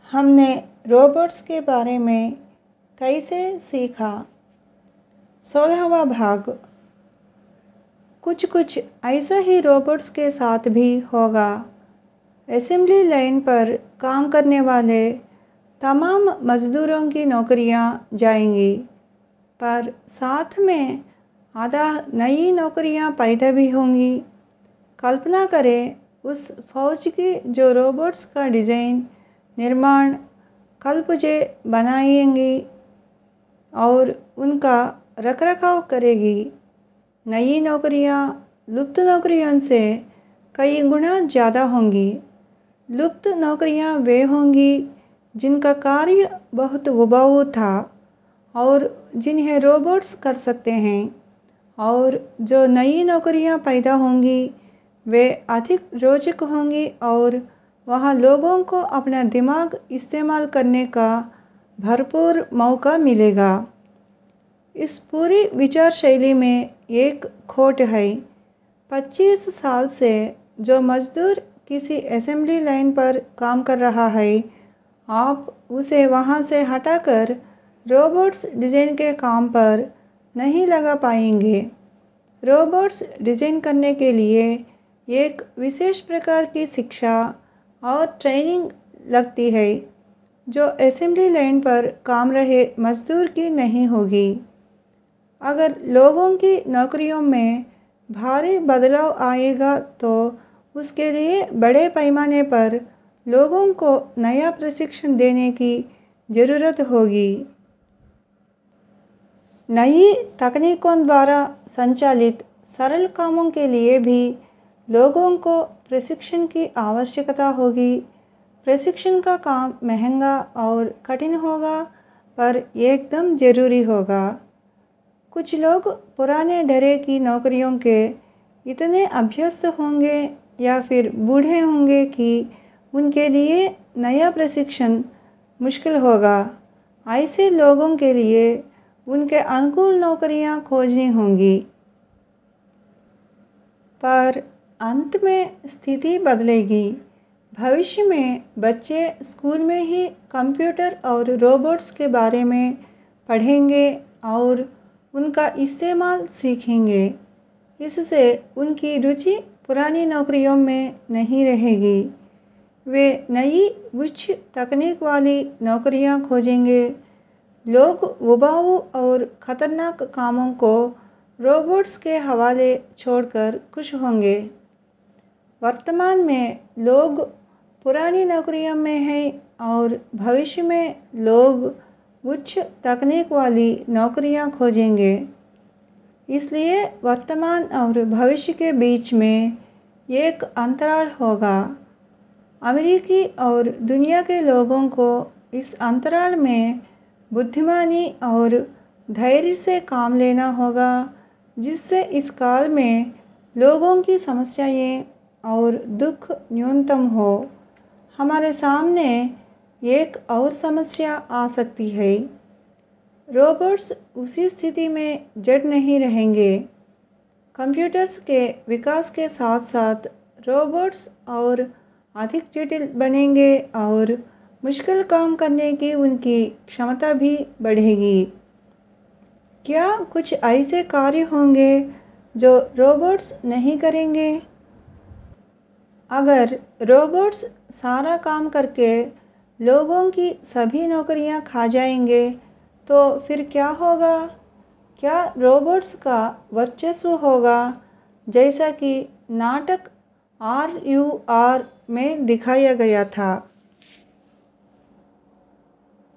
हमने रोबोट्स के बारे में कैसे सीखा। 16वां भाग। कुछ ऐसा ही रोबोट्स के साथ भी होगा। असेंबली लाइन पर काम करने वाले तमाम मज़दूरों की नौकरियां जाएंगी, पर साथ में आधा नई नौकरियां पैदा भी होंगी। कल्पना करें उस फौज की जो रोबोट्स का डिज़ाइन, निर्माण, कलपुर्जे बनाएंगी और उनका रखरखाव करेगी। नई नौकरियां लुप्त नौकरियों से कई गुना ज़्यादा होंगी। लुप्त नौकरियां वे होंगी जिनका कार्य बहुत उबाऊ था और जिन्हें रोबोट्स कर सकते हैं, और जो नई नौकरियां पैदा होंगी वे अधिक रोचक होंगी और वहाँ लोगों को अपना दिमाग इस्तेमाल करने का भरपूर मौका मिलेगा। इस पूरी विचार शैली में एक खोट है। 25 साल से जो मजदूर किसी असेंबली लाइन पर काम कर रहा है, आप उसे वहाँ से हटाकर रोबोट्स डिज़ाइन के काम पर नहीं लगा पाएंगे। रोबोट्स डिज़ाइन करने के लिए एक विशेष प्रकार की शिक्षा और ट्रेनिंग लगती है, जो असेंबली लाइन पर काम रहे मजदूर की नहीं होगी। अगर लोगों की नौकरियों में भारी बदलाव आएगा तो उसके लिए बड़े पैमाने पर लोगों को नया प्रशिक्षण देने की ज़रूरत होगी। नई तकनीकों द्वारा संचालित सरल कामों के लिए भी लोगों को प्रशिक्षण की आवश्यकता होगी। प्रशिक्षण का काम महंगा और कठिन होगा, पर एकदम ज़रूरी होगा। कुछ लोग पुराने ढर्रे की नौकरियों के इतने अभ्यस्त होंगे या फिर बूढ़े होंगे कि उनके लिए नया प्रशिक्षण मुश्किल होगा। ऐसे लोगों के लिए उनके अनुकूल नौकरियां खोजनी होंगी। पर अंत में स्थिति बदलेगी। भविष्य में बच्चे स्कूल में ही कंप्यूटर और रोबोट्स के बारे में पढ़ेंगे और उनका इस्तेमाल सीखेंगे। इससे उनकी रुचि पुरानी नौकरियों में नहीं रहेगी। वे नई उच्च तकनीक वाली नौकरियां खोजेंगे। लोग उबाऊ और ख़तरनाक कामों को रोबोट्स के हवाले छोड़कर खुश होंगे। वर्तमान में लोग पुरानी नौकरियों में हैं और भविष्य में लोग उच्च तकनीक वाली नौकरियां खोजेंगे। इसलिए वर्तमान और भविष्य के बीच में एक अंतराल होगा। अमेरिकी और दुनिया के लोगों को इस अंतराल में बुद्धिमानी और धैर्य से काम लेना होगा, जिससे इस काल में लोगों की समस्याएं और दुख न्यूनतम हो। हमारे सामने एक और समस्या आ सकती है। रोबोट्स उसी स्थिति में जड़ नहीं रहेंगे। कंप्यूटर्स के विकास के साथ साथ रोबोट्स और अधिक जटिल बनेंगे और मुश्किल काम करने की उनकी क्षमता भी बढ़ेगी। क्या कुछ ऐसे कार्य होंगे जो रोबोट्स नहीं करेंगे? अगर रोबोट्स सारा काम करके लोगों की सभी नौकरियां खा जाएंगे, तो फिर क्या होगा? क्या रोबोट्स का वर्चस्व होगा, जैसा कि नाटक RUR में दिखाया गया था?